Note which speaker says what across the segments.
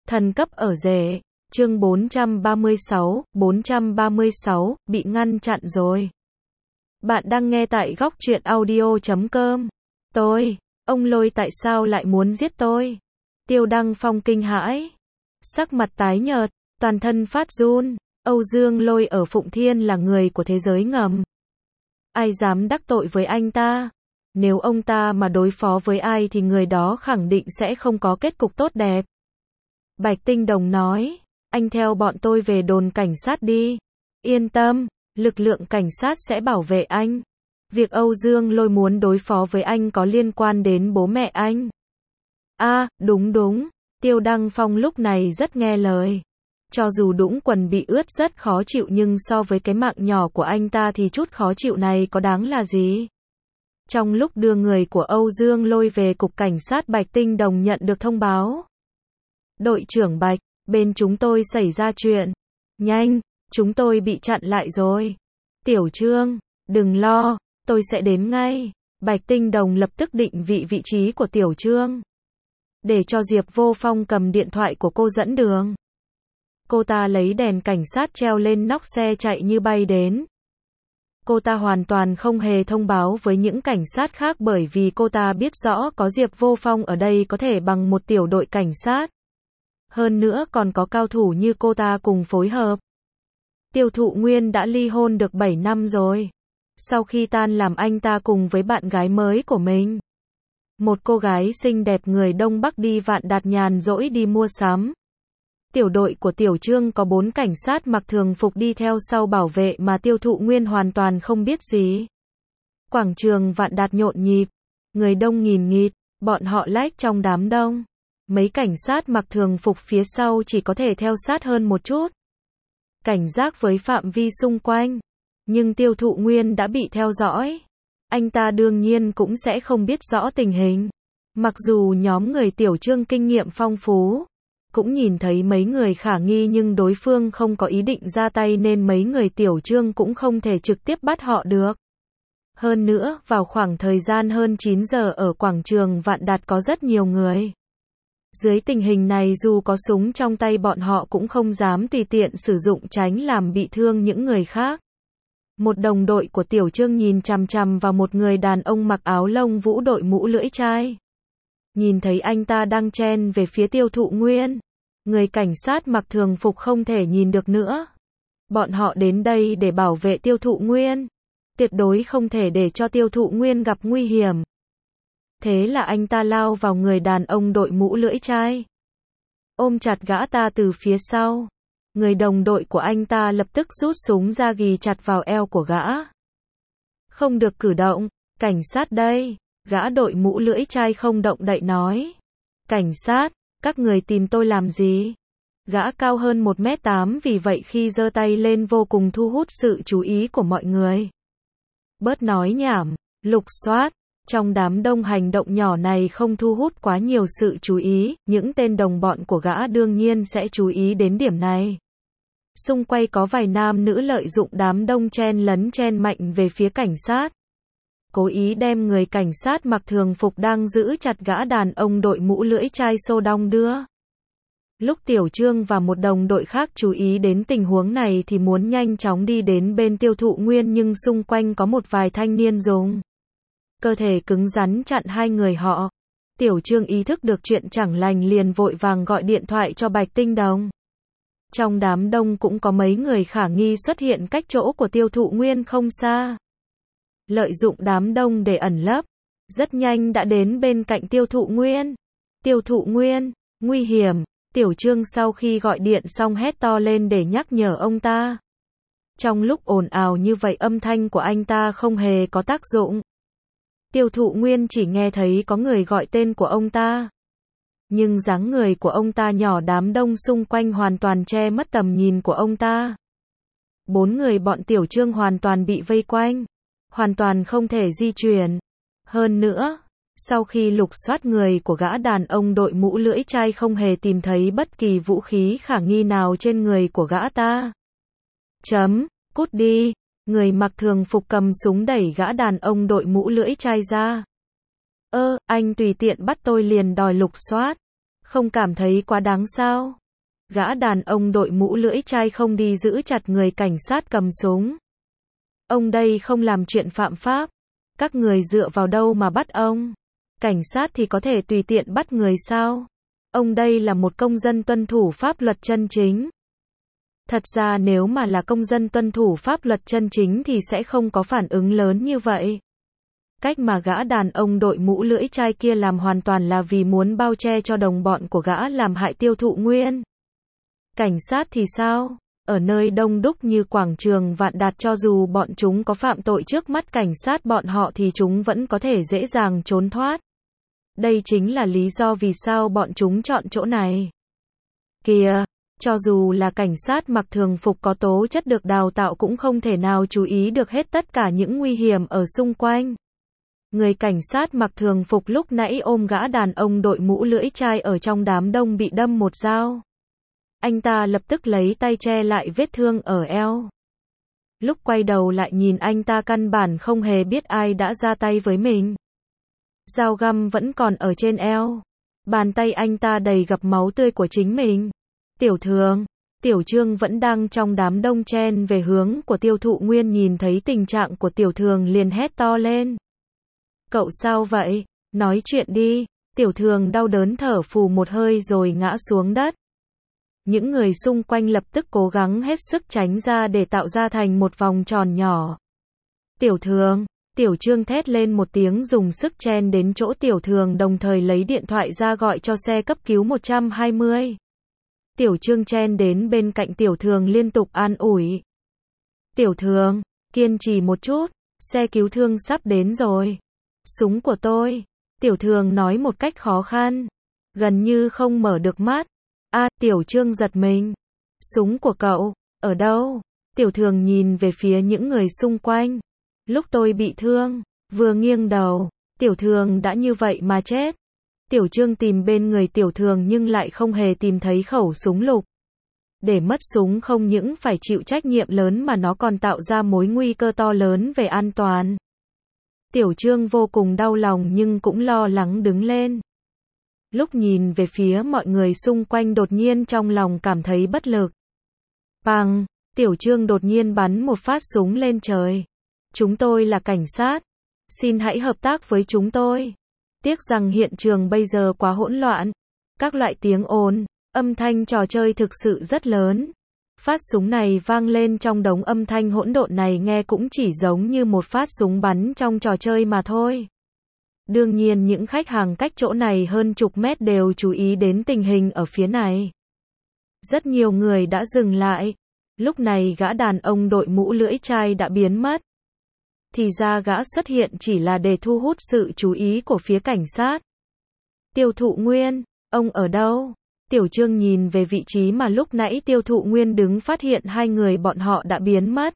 Speaker 1: Thần cấp ở rể. Chương 436, bị ngăn chặn rồi. Bạn đang nghe tại góc truyện audio.com. Ông Lôi tại sao lại muốn giết tôi? Tiêu Đăng Phong kinh hãi. Sắc mặt tái nhợt, toàn thân phát run. Âu Dương Lôi ở Phụng Thiên là người của thế giới ngầm. Ai dám đắc tội với anh ta? Nếu ông ta mà đối phó với ai thì người đó khẳng định sẽ không có kết cục tốt đẹp. Bạch Tinh Đồng nói, anh theo bọn tôi về đồn cảnh sát đi. Yên tâm, lực lượng cảnh sát sẽ bảo vệ anh. Việc Âu Dương Lôi muốn đối phó với anh có liên quan đến bố mẹ anh. Đúng, Tiêu Đăng Phong lúc này rất nghe lời. Cho dù đũng quần bị ướt rất khó chịu nhưng so với cái mạng nhỏ của anh ta thì chút khó chịu này có đáng là gì. Trong lúc đưa người của Âu Dương Lôi về cục cảnh sát, Bạch Tinh Đồng nhận được thông báo. Đội trưởng Bạch, bên chúng tôi xảy ra chuyện. Nhanh, chúng tôi bị chặn lại rồi. Tiểu Trương, đừng lo, tôi sẽ đến ngay. Bạch Tinh Đồng lập tức định vị trí của Tiểu Trương. Để cho Diệp Vô Phong cầm điện thoại của cô dẫn đường. Cô ta lấy đèn cảnh sát treo lên nóc xe chạy như bay đến. Cô ta hoàn toàn không hề thông báo với những cảnh sát khác bởi vì cô ta biết rõ có Diệp Vô Phong ở đây có thể bằng một tiểu đội cảnh sát. Hơn nữa còn có cao thủ như cô ta cùng phối hợp. Tiêu Thụ Nguyên đã ly hôn được 7 năm rồi. Sau khi tan làm anh ta cùng với bạn gái mới của mình. Một cô gái xinh đẹp người Đông Bắc đi Vạn Đạt nhàn rỗi đi mua sắm. Tiểu đội của Tiểu Trương có 4 cảnh sát mặc thường phục đi theo sau bảo vệ mà Tiêu Thụ Nguyên hoàn toàn không biết gì. Quảng trường Vạn Đạt nhộn nhịp. Người đông nghìn nghịt, bọn họ lách trong đám đông. Mấy cảnh sát mặc thường phục phía sau chỉ có thể theo sát hơn một chút. Cảnh giác với phạm vi xung quanh. Nhưng Tiêu Thụ Nguyên đã bị theo dõi. Anh ta đương nhiên cũng sẽ không biết rõ tình hình. Mặc dù nhóm người Tiểu Trương kinh nghiệm phong phú. Cũng nhìn thấy mấy người khả nghi nhưng đối phương không có ý định ra tay nên mấy người Tiểu Trương cũng không thể trực tiếp bắt họ được. Hơn nữa, vào khoảng thời gian hơn 9 giờ ở quảng trường Vạn Đạt có rất nhiều người. Dưới tình hình này dù có súng trong tay bọn họ cũng không dám tùy tiện sử dụng tránh làm bị thương những người khác. Một đồng đội của Tiểu Trương nhìn chằm chằm vào một người đàn ông mặc áo lông vũ đội mũ lưỡi chai. Nhìn thấy anh ta đang chen về phía Tiêu Thụ Nguyên. Người cảnh sát mặc thường phục không thể nhìn được nữa. Bọn họ đến đây để bảo vệ Tiêu Thụ Nguyên. Tuyệt đối không thể để cho Tiêu Thụ Nguyên gặp nguy hiểm. Thế là anh ta lao vào người đàn ông đội mũ lưỡi chai. Ôm chặt gã ta từ phía sau. Người đồng đội của anh ta lập tức rút súng ra ghì chặt vào eo của gã. Không được cử động, cảnh sát đây. Gã đội mũ lưỡi chai không động đậy nói. Cảnh sát, các người tìm tôi làm gì? Gã cao hơn 1m8 vì vậy khi giơ tay lên vô cùng thu hút sự chú ý của mọi người. Bớt nói nhảm, lục soát. Trong đám đông hành động nhỏ này không thu hút quá nhiều sự chú ý, những tên đồng bọn của gã đương nhiên sẽ chú ý đến điểm này. Xung quanh có vài nam nữ lợi dụng đám đông chen lấn chen mạnh về phía cảnh sát. Cố ý đem người cảnh sát mặc thường phục đang giữ chặt gã đàn ông đội mũ lưỡi chai xô đong đưa. Lúc Tiểu Trương và một đồng đội khác chú ý đến tình huống này thì muốn nhanh chóng đi đến bên Tiêu Thụ Nguyên nhưng xung quanh có một vài thanh niên dùng cơ thể cứng rắn chặn hai người họ. Tiểu Trương ý thức được chuyện chẳng lành liền vội vàng gọi điện thoại cho Bạch Tinh Đồng. Trong đám đông cũng có mấy người khả nghi xuất hiện cách chỗ của Tiêu Thụ Nguyên không xa. Lợi dụng đám đông để ẩn lấp. Rất nhanh đã đến bên cạnh Tiêu Thụ Nguyên. Tiêu Thụ Nguyên, nguy hiểm. Tiểu Trương sau khi gọi điện xong hét to lên để nhắc nhở ông ta. Trong lúc ồn ào như vậy âm thanh của anh ta không hề có tác dụng. Tiêu Thụ Nguyên chỉ nghe thấy có người gọi tên của ông ta. Nhưng dáng người của ông ta nhỏ đám đông xung quanh hoàn toàn che mất tầm nhìn của ông ta. 4 người bọn Tiểu Trương hoàn toàn bị vây quanh. Hoàn toàn không thể di chuyển. Hơn nữa, sau khi lục soát người của gã đàn ông đội mũ lưỡi chai không hề tìm thấy bất kỳ vũ khí khả nghi nào trên người của gã ta. Cút đi. Người mặc thường phục cầm súng đẩy gã đàn ông đội mũ lưỡi chai ra. Anh tùy tiện bắt tôi liền đòi lục soát. Không cảm thấy quá đáng sao? Gã đàn ông đội mũ lưỡi chai không đi giữ chặt người cảnh sát cầm súng. Ông đây không làm chuyện phạm pháp. Các người dựa vào đâu mà bắt ông? Cảnh sát thì có thể tùy tiện bắt người sao? Ông đây là một công dân tuân thủ pháp luật chân chính. Thật ra nếu mà là công dân tuân thủ pháp luật chân chính thì sẽ không có phản ứng lớn như vậy. Cách mà gã đàn ông đội mũ lưỡi chai kia làm hoàn toàn là vì muốn bao che cho đồng bọn của gã làm hại Tiêu Thụ Nguyên. Cảnh sát thì sao? Ở nơi đông đúc như quảng trường Vạn Đạt, cho dù bọn chúng có phạm tội trước mắt cảnh sát bọn họ thì chúng vẫn có thể dễ dàng trốn thoát. Đây chính là lý do vì sao bọn chúng chọn chỗ này. Kìa, cho dù là cảnh sát mặc thường phục có tố chất được đào tạo cũng không thể nào chú ý được hết tất cả những nguy hiểm ở xung quanh. Người cảnh sát mặc thường phục lúc nãy ôm gã đàn ông đội mũ lưỡi chai ở trong đám đông bị đâm một dao. Anh ta lập tức lấy tay che lại vết thương ở eo. Lúc quay đầu lại nhìn anh ta căn bản không hề biết ai đã ra tay với mình. Dao găm vẫn còn ở trên eo. Bàn tay anh ta đầy gặp máu tươi của chính mình. Tiểu Thường, Tiểu Trương vẫn đang trong đám đông chen về hướng của Tiêu Thụ Nguyên, nhìn thấy tình trạng của Tiểu Thường liền hét to lên. Cậu sao vậy? Nói chuyện đi. Tiểu Thường đau đớn thở phù một hơi rồi ngã xuống đất. Những người xung quanh lập tức cố gắng hết sức tránh ra để tạo ra thành một vòng tròn nhỏ. Tiểu Thường, Tiểu Trương thét lên một tiếng dùng sức chen đến chỗ Tiểu Thường, đồng thời lấy điện thoại ra gọi cho xe cấp cứu 120. Tiểu Trương chen đến bên cạnh Tiểu Thường liên tục an ủi. Tiểu Thường, kiên trì một chút, xe cứu thương sắp đến rồi. Súng của tôi. Tiểu Thường nói một cách khó khăn, gần như không mở được mắt. Tiểu Trương giật mình. Súng của cậu, ở đâu? Tiểu Thường nhìn về phía những người xung quanh. Lúc tôi bị thương, vừa nghiêng đầu, Tiểu Thường đã như vậy mà chết. Tiểu Trương tìm bên người Tiểu Thường nhưng lại không hề tìm thấy khẩu súng lục. Để mất súng không những phải chịu trách nhiệm lớn mà nó còn tạo ra mối nguy cơ to lớn về an toàn. Tiểu Trương vô cùng đau lòng nhưng cũng lo lắng đứng lên. Lúc nhìn về phía mọi người xung quanh đột nhiên trong lòng cảm thấy bất lực. Bang, Tiểu Trương đột nhiên bắn một phát súng lên trời. Chúng tôi là cảnh sát. Xin hãy hợp tác với chúng tôi. Tiếc rằng hiện trường bây giờ quá hỗn loạn. Các loại tiếng ồn, âm thanh trò chơi thực sự rất lớn. Phát súng này vang lên trong đống âm thanh hỗn độn này nghe cũng chỉ giống như một phát súng bắn trong trò chơi mà thôi. Đương nhiên những khách hàng cách chỗ này hơn chục mét đều chú ý đến tình hình ở phía này. Rất nhiều người đã dừng lại. Lúc này gã đàn ông đội mũ lưỡi chai đã biến mất. Thì ra gã xuất hiện chỉ là để thu hút sự chú ý của phía cảnh sát. Tiêu Thụ Nguyên, ông ở đâu? Tiểu Trương nhìn về vị trí mà lúc nãy Tiêu Thụ Nguyên đứng, phát hiện hai người bọn họ đã biến mất.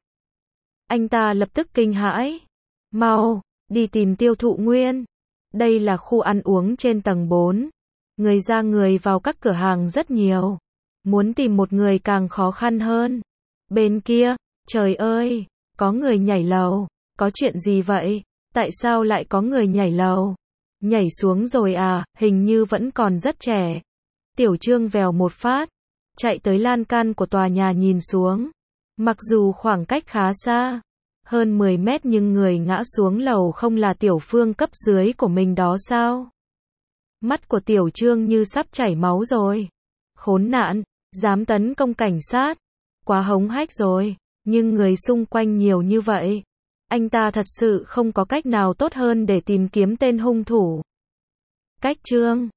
Speaker 1: Anh ta lập tức kinh hãi. Mau, đi tìm Tiêu Thụ Nguyên. Đây là khu ăn uống trên tầng 4. Người ra người vào các cửa hàng rất nhiều. Muốn tìm một người càng khó khăn hơn. Bên kia, trời ơi, có người nhảy lầu. Có chuyện gì vậy? Tại sao lại có người nhảy lầu? Nhảy xuống rồi à, hình như vẫn còn rất trẻ. Tiểu Trương vèo một phát, chạy tới lan can của tòa nhà nhìn xuống. Mặc dù khoảng cách khá xa, hơn 10 mét, nhưng người ngã xuống lầu không là Tiểu Phương cấp dưới của mình đó sao? Mắt của Tiểu Trương như sắp chảy máu rồi. Khốn nạn, dám tấn công cảnh sát. Quá hống hách rồi, nhưng người xung quanh nhiều như vậy. Anh ta thật sự không có cách nào tốt hơn để tìm kiếm tên hung thủ. Cách Trương,